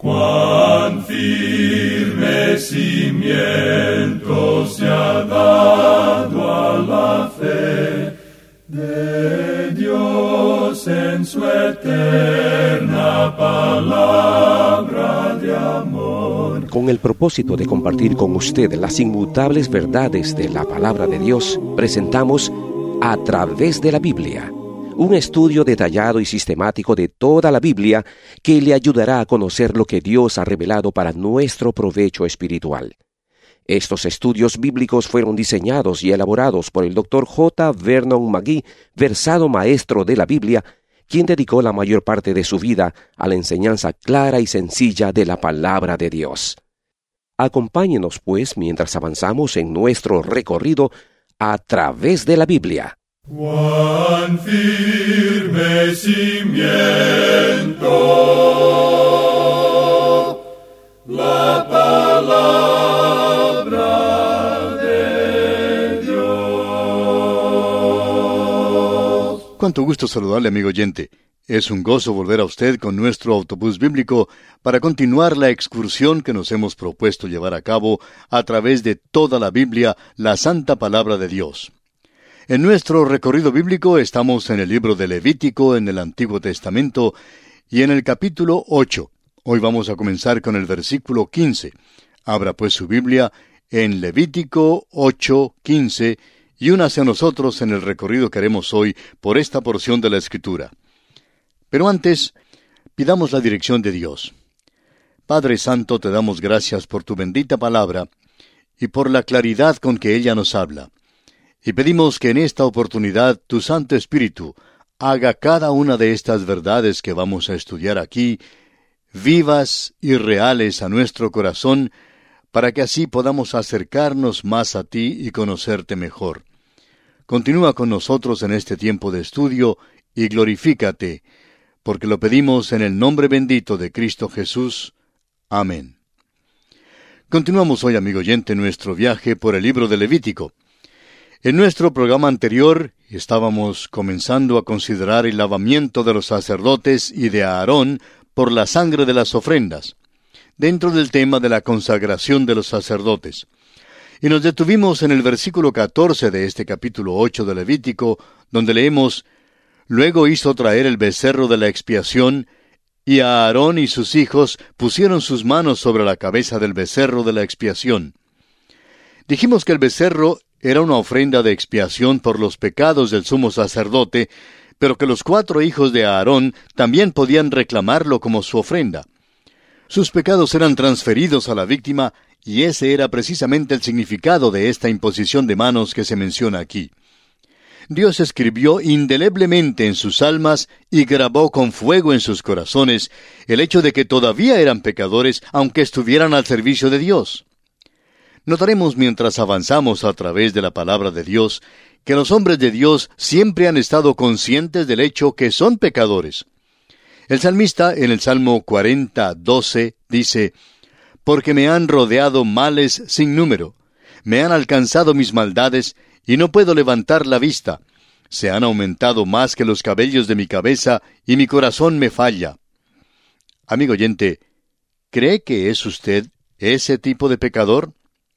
Cuán firme cimiento se ha dado a la fe de Dios en su eterna palabra de amor. Con el propósito de compartir con usted las inmutables verdades de la palabra de Dios, presentamos A Través de la Biblia, un estudio detallado y sistemático de toda la Biblia que le ayudará a conocer lo que Dios ha revelado para nuestro provecho espiritual. Estos estudios bíblicos fueron diseñados y elaborados por el Dr. J. Vernon McGee, versado maestro de la Biblia, quien dedicó la mayor parte de su vida a la enseñanza clara y sencilla de la palabra de Dios. Acompáñenos, pues, mientras avanzamos en nuestro recorrido a través de la Biblia. Cuán firme cimiento la palabra de Dios. Cuánto gusto saludarle, amigo oyente. Es un gozo volver a usted con nuestro autobús bíblico para continuar la excursión que nos hemos propuesto llevar a cabo a través de toda la Biblia, la Santa Palabra de Dios. En nuestro recorrido bíblico estamos en el libro de Levítico en el Antiguo Testamento y en el capítulo 8. Hoy vamos a comenzar con el versículo 15. Abra pues su Biblia en Levítico 8:15 y únase a nosotros en el recorrido que haremos hoy por esta porción de la Escritura. Pero antes, pidamos la dirección de Dios. Padre Santo, te damos gracias por tu bendita palabra y por la claridad con que ella nos habla. Y pedimos que en esta oportunidad tu Santo Espíritu haga cada una de estas verdades que vamos a estudiar aquí vivas y reales a nuestro corazón, para que así podamos acercarnos más a ti y conocerte mejor. Continúa con nosotros en este tiempo de estudio y glorifícate, porque lo pedimos en el nombre bendito de Cristo Jesús. Amén. Continuamos hoy, amigo oyente, nuestro viaje por el libro de Levítico. En nuestro programa anterior estábamos comenzando a considerar el lavamiento de los sacerdotes y de Aarón por la sangre de las ofrendas, dentro del tema de la consagración de los sacerdotes. Y nos detuvimos en el versículo 14 de este capítulo 8 de Levítico, donde leemos: Luego hizo traer el becerro de la expiación, y Aarón y sus hijos pusieron sus manos sobre la cabeza del becerro de la expiación. Dijimos que el becerro era una ofrenda de expiación por los pecados del sumo sacerdote, pero que los 4 hijos de Aarón también podían reclamarlo como su ofrenda. Sus pecados eran transferidos a la víctima, y ese era precisamente el significado de esta imposición de manos que se menciona aquí. Dios escribió indeleblemente en sus almas y grabó con fuego en sus corazones el hecho de que todavía eran pecadores, aunque estuvieran al servicio de Dios. Notaremos mientras avanzamos a través de la palabra de Dios que los hombres de Dios siempre han estado conscientes del hecho que son pecadores. El salmista en el Salmo 40:12 dice: Porque me han rodeado males sin número, me han alcanzado mis maldades, y no puedo levantar la vista. Se han aumentado más que los cabellos de mi cabeza, y mi corazón me falla. Amigo oyente, ¿cree que es usted ese tipo de pecador?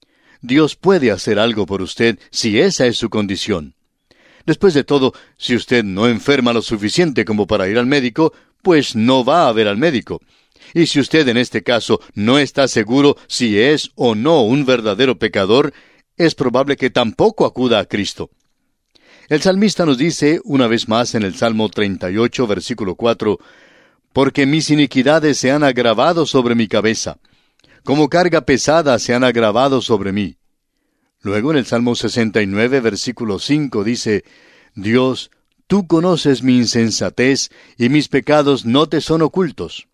Dios puede hacer algo por usted si esa es su condición. Después de todo, si usted no enferma lo suficiente como para ir al médico, pues no va a ver al médico. Y si usted en este caso no está seguro si es o no un verdadero pecador, es probable que tampoco acuda a Cristo. El salmista nos dice una vez más en el Salmo 38, versículo 4, Porque mis iniquidades se han agravado sobre mi cabeza, como carga pesada se han agravado sobre mí. Luego en el Salmo 69, versículo 5 dice: Dios, tú conoces mi insensatez, y mis pecados no te son ocultos.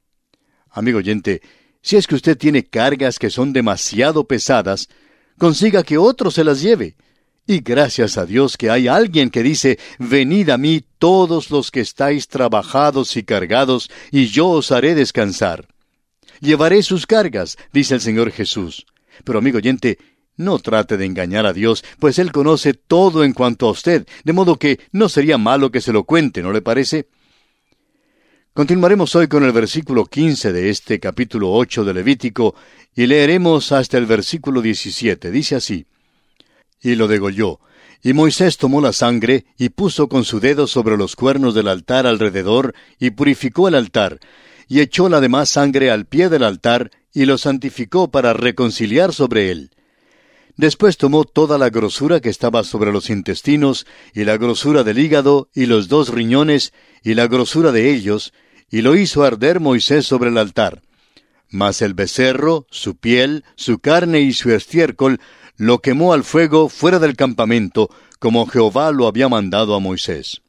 Amigo oyente, si es que usted tiene cargas que son demasiado pesadas, consiga que otro se las lleve. Y gracias a Dios que hay alguien que dice: Venid a mí todos los que estáis trabajados y cargados, y yo os haré descansar. Llevaré sus cargas, dice el Señor Jesús. Pero amigo oyente, no trate de engañar a Dios, pues Él conoce todo en cuanto a usted, de modo que no sería malo que se lo cuente, ¿no le parece? Continuaremos hoy con el versículo 15 de este capítulo 8 de Levítico y leeremos hasta el versículo 17. Dice así: Y lo degolló. Y Moisés tomó la sangre y puso con su dedo sobre los cuernos del altar alrededor y purificó el altar, y echó la demás sangre al pie del altar y lo santificó para reconciliar sobre él. Después tomó toda la grosura que estaba sobre los intestinos, y la grosura del hígado, y los 2 riñones, y la grosura de ellos, y lo hizo arder Moisés sobre el altar. Mas el becerro, su piel, su carne y su estiércol, lo quemó al fuego fuera del campamento, como Jehová lo había mandado a Moisés.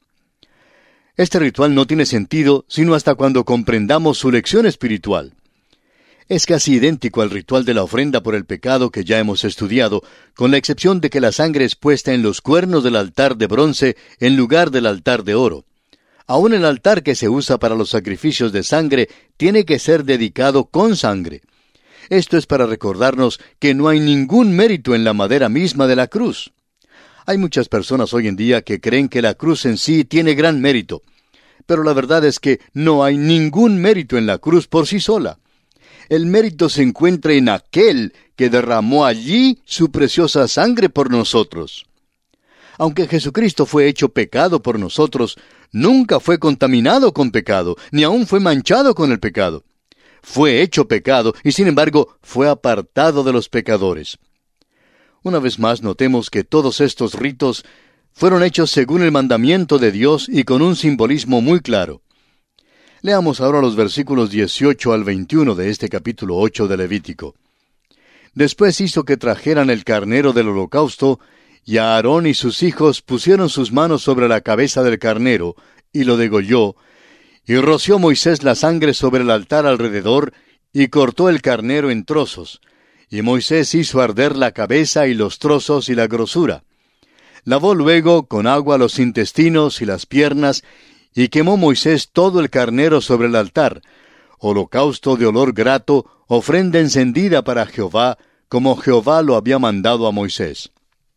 Este ritual no tiene sentido sino hasta cuando comprendamos su lección espiritual. Es casi idéntico al ritual de la ofrenda por el pecado que ya hemos estudiado, con la excepción de que la sangre es puesta en los cuernos del altar de bronce en lugar del altar de oro. Aún el altar que se usa para los sacrificios de sangre tiene que ser dedicado con sangre. Esto es para recordarnos que no hay ningún mérito en la madera misma de la cruz. Hay muchas personas hoy en día que creen que la cruz en sí tiene gran mérito, pero la verdad es que no hay ningún mérito en la cruz por sí sola. El mérito se encuentra en aquel que derramó allí su preciosa sangre por nosotros. Aunque Jesucristo fue hecho pecado por nosotros, nunca fue contaminado con pecado, ni aún fue manchado con el pecado. Fue hecho pecado y sin embargo fue apartado de los pecadores. Una vez más notemos que todos estos ritos fueron hechos según el mandamiento de Dios y con un simbolismo muy claro. Leamos ahora los versículos 18 al 21 de este capítulo 8 de Levítico. Después hizo que trajeran el carnero del holocausto, y Aarón y sus hijos pusieron sus manos sobre la cabeza del carnero, y lo degolló, y roció Moisés la sangre sobre el altar alrededor, y cortó el carnero en trozos. Y Moisés hizo arder la cabeza y los trozos y la grosura. Lavó luego con agua los intestinos y las piernas, y quemó Moisés todo el carnero sobre el altar, holocausto de olor grato, ofrenda encendida para Jehová, como Jehová lo había mandado a Moisés.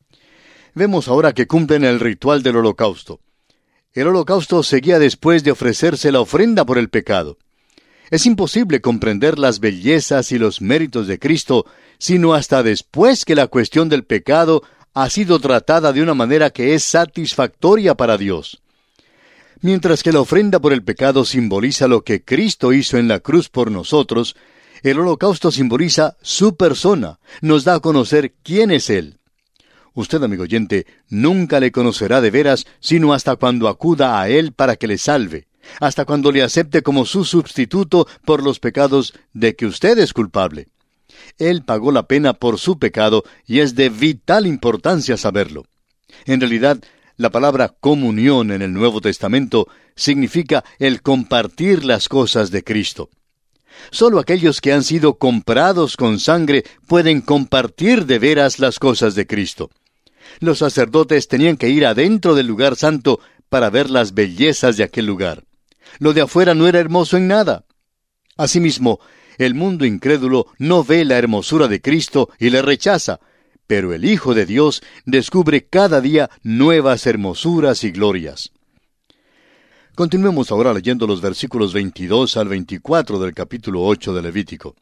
Vemos ahora que cumplen el ritual del holocausto. El holocausto seguía después de ofrecerse la ofrenda por el pecado. Es imposible comprender las bellezas y los méritos de Cristo, sino hasta después que la cuestión del pecado ha sido tratada de una manera que es satisfactoria para Dios. Mientras que la ofrenda por el pecado simboliza lo que Cristo hizo en la cruz por nosotros, el holocausto simboliza su persona, nos da a conocer quién es Él. Usted, amigo oyente, nunca le conocerá de veras, sino hasta cuando acuda a Él para que le salve, hasta cuando le acepte como su sustituto por los pecados de que usted es culpable. Él pagó la pena por su pecado y es de vital importancia saberlo. En realidad, la palabra comunión en el Nuevo Testamento significa el compartir las cosas de Cristo. Solo aquellos que han sido comprados con sangre pueden compartir de veras las cosas de Cristo. Los sacerdotes tenían que ir adentro del lugar santo para ver las bellezas de aquel lugar. Lo de afuera no era hermoso en nada. Asimismo, el mundo incrédulo no ve la hermosura de Cristo y le rechaza, pero el Hijo de Dios descubre cada día nuevas hermosuras y glorias. Continuemos ahora leyendo los versículos 22 al 24 del capítulo 8 de Levítico.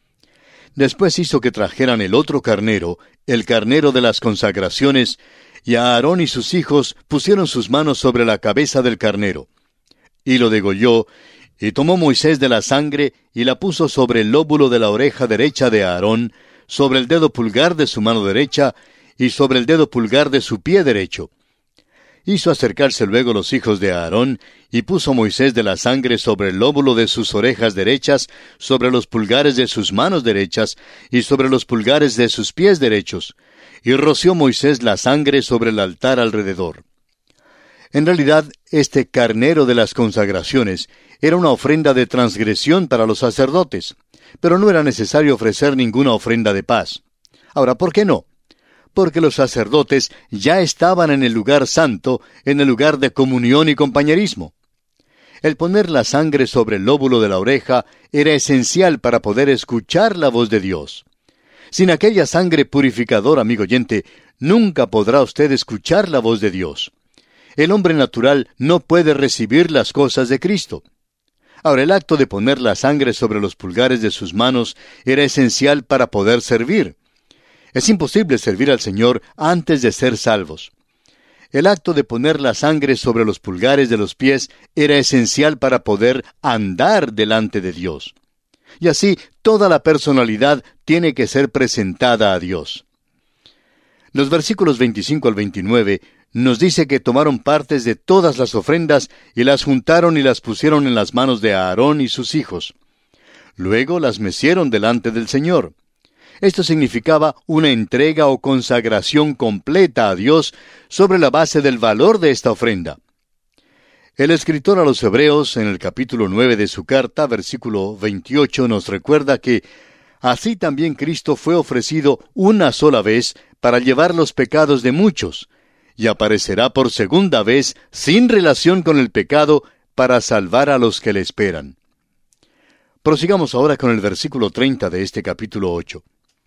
Después hizo que trajeran el otro carnero, el carnero de las consagraciones, y Aarón y sus hijos pusieron sus manos sobre la cabeza del carnero. Y lo degolló, y tomó Moisés de la sangre, y la puso sobre el lóbulo de la oreja derecha de Aarón, sobre el dedo pulgar de su mano derecha, y sobre el dedo pulgar de su pie derecho. Hizo acercarse luego los hijos de Aarón, y puso Moisés de la sangre sobre el lóbulo de sus orejas derechas, sobre los pulgares de sus manos derechas, y sobre los pulgares de sus pies derechos. Y roció Moisés la sangre sobre el altar alrededor. En realidad, este carnero de las consagraciones era una ofrenda de transgresión para los sacerdotes, pero no era necesario ofrecer ninguna ofrenda de paz. Ahora, ¿por qué no? Porque los sacerdotes ya estaban en el lugar santo, en el lugar de comunión y compañerismo. El poner la sangre sobre el lóbulo de la oreja era esencial para poder escuchar la voz de Dios. Sin aquella sangre purificadora, amigo oyente, nunca podrá usted escuchar la voz de Dios. El hombre natural no puede recibir las cosas de Cristo. Ahora, el acto de poner la sangre sobre los pulgares de sus manos era esencial para poder servir. Es imposible servir al Señor antes de ser salvos. El acto de poner la sangre sobre los pulgares de los pies era esencial para poder andar delante de Dios. Y así, toda la personalidad tiene que ser presentada a Dios. Los versículos 25 al 29 nos dice que tomaron partes de todas las ofrendas y las juntaron y las pusieron en las manos de Aarón y sus hijos. Luego las mecieron delante del Señor. Esto significaba una entrega o consagración completa a Dios sobre la base del valor de esta ofrenda. El escritor a los Hebreos, en el capítulo 9 de su carta, versículo 28, nos recuerda que así también Cristo fue ofrecido una sola vez para llevar los pecados de muchos, y aparecerá por segunda vez sin relación con el pecado para salvar a los que le esperan. Prosigamos ahora con el versículo 30 de este capítulo 8.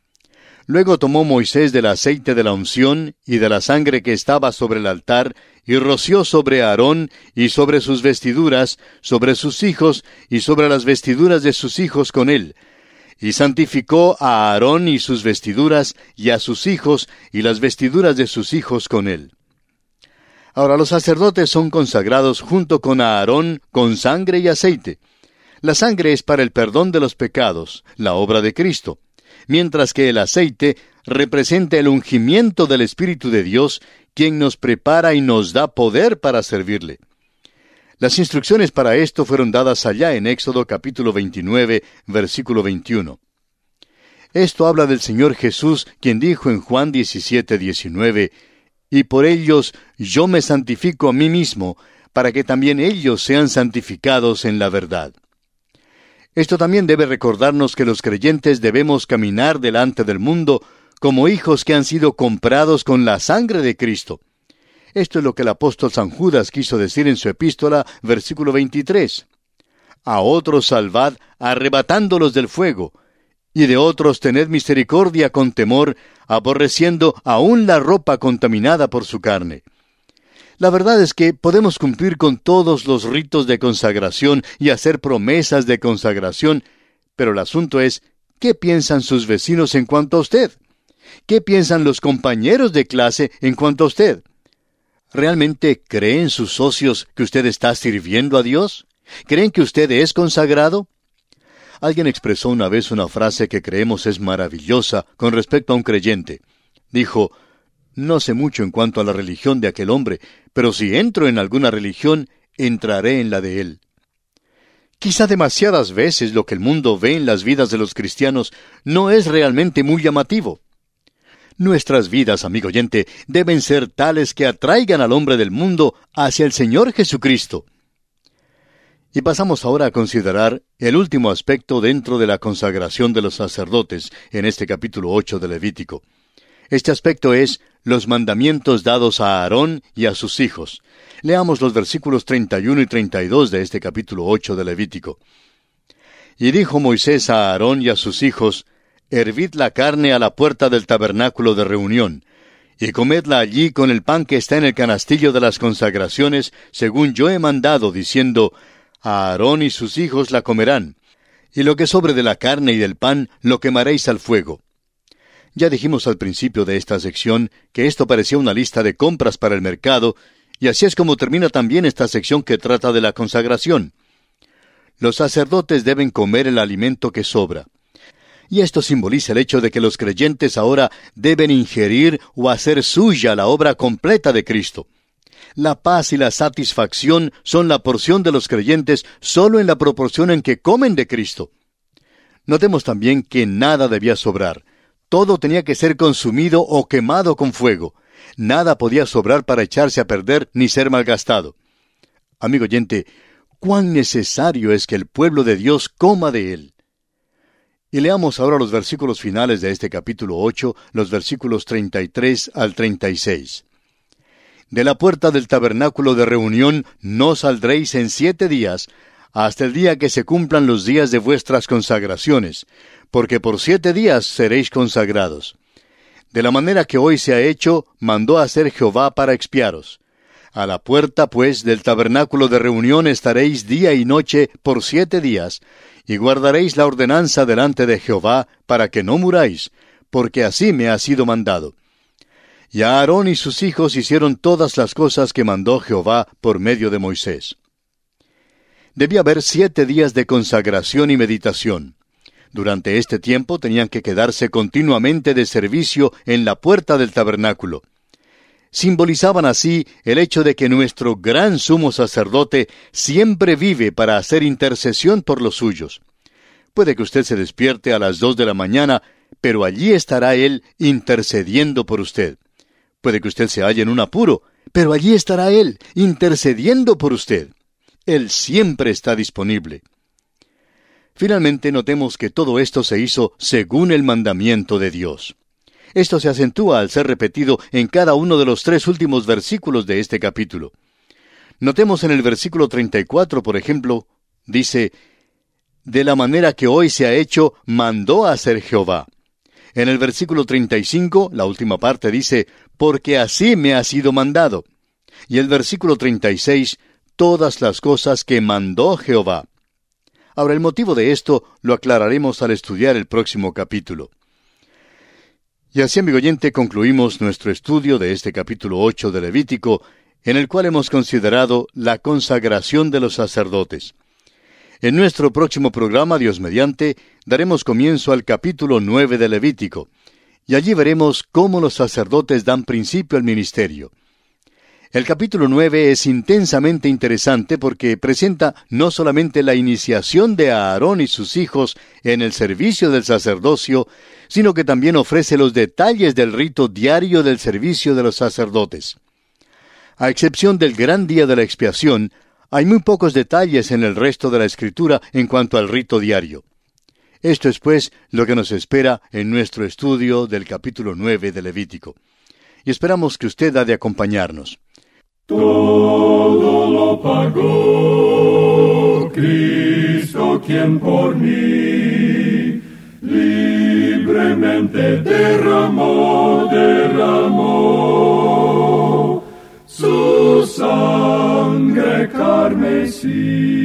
Luego tomó Moisés del aceite de la unción y de la sangre que estaba sobre el altar, y roció sobre Aarón y sobre sus vestiduras, sobre sus hijos y sobre las vestiduras de sus hijos con él. Y santificó a Aarón y sus vestiduras, y a sus hijos y las vestiduras de sus hijos con él. Ahora los sacerdotes son consagrados junto con Aarón con sangre y aceite. La sangre es para el perdón de los pecados, la obra de Cristo, mientras que el aceite representa el ungimiento del Espíritu de Dios, quien nos prepara y nos da poder para servirle. Las instrucciones para esto fueron dadas allá en Éxodo capítulo 29, versículo 21. Esto habla del Señor Jesús, quien dijo en Juan 17, 19, «Y por ellos yo me santifico a mí mismo, para que también ellos sean santificados en la verdad». Esto también debe recordarnos que los creyentes debemos caminar delante del mundo como hijos que han sido comprados con la sangre de Cristo. Esto es lo que el apóstol San Judas quiso decir en su epístola, versículo 23. «A otros salvad, arrebatándolos del fuego, y de otros tened misericordia con temor, aborreciendo aún la ropa contaminada por su carne». La verdad es que podemos cumplir con todos los ritos de consagración y hacer promesas de consagración, pero el asunto es, ¿qué piensan sus vecinos en cuanto a usted? ¿Qué piensan los compañeros de clase en cuanto a usted? ¿Realmente creen sus socios que usted está sirviendo a Dios? ¿Creen que usted es consagrado? Alguien expresó una vez una frase que creemos es maravillosa con respecto a un creyente. Dijo, «No sé mucho en cuanto a la religión de aquel hombre, pero si entro en alguna religión, entraré en la de él». Quizá demasiadas veces lo que el mundo ve en las vidas de los cristianos no es realmente muy llamativo. Nuestras vidas, amigo oyente, deben ser tales que atraigan al hombre del mundo hacia el Señor Jesucristo. Y pasamos ahora a considerar el último aspecto dentro de la consagración de los sacerdotes en este capítulo 8 de Levítico. Este aspecto es los mandamientos dados a Aarón y a sus hijos. Leamos los versículos 31 y 32 de este capítulo 8 de Levítico. «Y dijo Moisés a Aarón y a sus hijos, hervid la carne a la puerta del tabernáculo de reunión, y comedla allí con el pan que está en el canastillo de las consagraciones, según yo he mandado, diciendo, a Aarón y sus hijos la comerán, y lo que sobre de la carne y del pan lo quemaréis al fuego». Ya dijimos al principio de esta sección que esto parecía una lista de compras para el mercado, y así es como termina también esta sección que trata de la consagración. Los sacerdotes deben comer el alimento que sobra. Y esto simboliza el hecho de que los creyentes ahora deben ingerir o hacer suya la obra completa de Cristo. La paz y la satisfacción son la porción de los creyentes solo en la proporción en que comen de Cristo. Notemos también que nada debía sobrar. Todo tenía que ser consumido o quemado con fuego. Nada podía sobrar para echarse a perder ni ser malgastado. Amigo oyente, cuán necesario es que el pueblo de Dios coma de él. Y leamos ahora los versículos finales de este capítulo 8, los versículos 33 al 36. «De la puerta del tabernáculo de reunión no saldréis en 7 días, hasta el día que se cumplan los días de vuestras consagraciones, porque por 7 días seréis consagrados. De la manera que hoy se ha hecho, mandó hacer Jehová para expiaros. A la puerta, pues, del tabernáculo de reunión estaréis día y noche por 7 días, y guardaréis la ordenanza delante de Jehová, para que no muráis, porque así me ha sido mandado. Y Aarón y sus hijos hicieron todas las cosas que mandó Jehová por medio de Moisés. Debía haber 7 días de consagración y meditación. Durante este tiempo tenían que quedarse continuamente de servicio en la puerta del tabernáculo. Simbolizaban así el hecho de que nuestro gran sumo sacerdote siempre vive para hacer intercesión por los suyos. Puede que usted se despierte a las 2 de la mañana, pero allí estará Él intercediendo por usted. Puede que usted se halle en un apuro, pero allí estará Él intercediendo por usted. Él siempre está disponible. Finalmente, notemos que todo esto se hizo según el mandamiento de Dios. Esto se acentúa al ser repetido en cada uno de los 3 últimos versículos de este capítulo. Notemos en el versículo 34, por ejemplo, dice, de la manera que hoy se ha hecho, mandó a hacer Jehová. En el versículo 35, la última parte dice, porque así me ha sido mandado. Y el versículo 36, todas las cosas que mandó Jehová. Ahora, el motivo de esto lo aclararemos al estudiar el próximo capítulo. Y así, amigo oyente, concluimos nuestro estudio de este capítulo 8 de Levítico, en el cual hemos considerado la consagración de los sacerdotes. En nuestro próximo programa, Dios mediante, daremos comienzo al capítulo 9 de Levítico, y allí veremos cómo los sacerdotes dan principio al ministerio. El capítulo 9 es intensamente interesante porque presenta no solamente la iniciación de Aarón y sus hijos en el servicio del sacerdocio, sino que también ofrece los detalles del rito diario del servicio de los sacerdotes. A excepción del gran día de la expiación, hay muy pocos detalles en el resto de la Escritura en cuanto al rito diario. Esto es, pues, lo que nos espera en nuestro estudio del capítulo 9 de Levítico. Y esperamos que usted ha de acompañarnos. Todo lo pagó Cristo, quien por mí libremente derramó su sangre carmesí.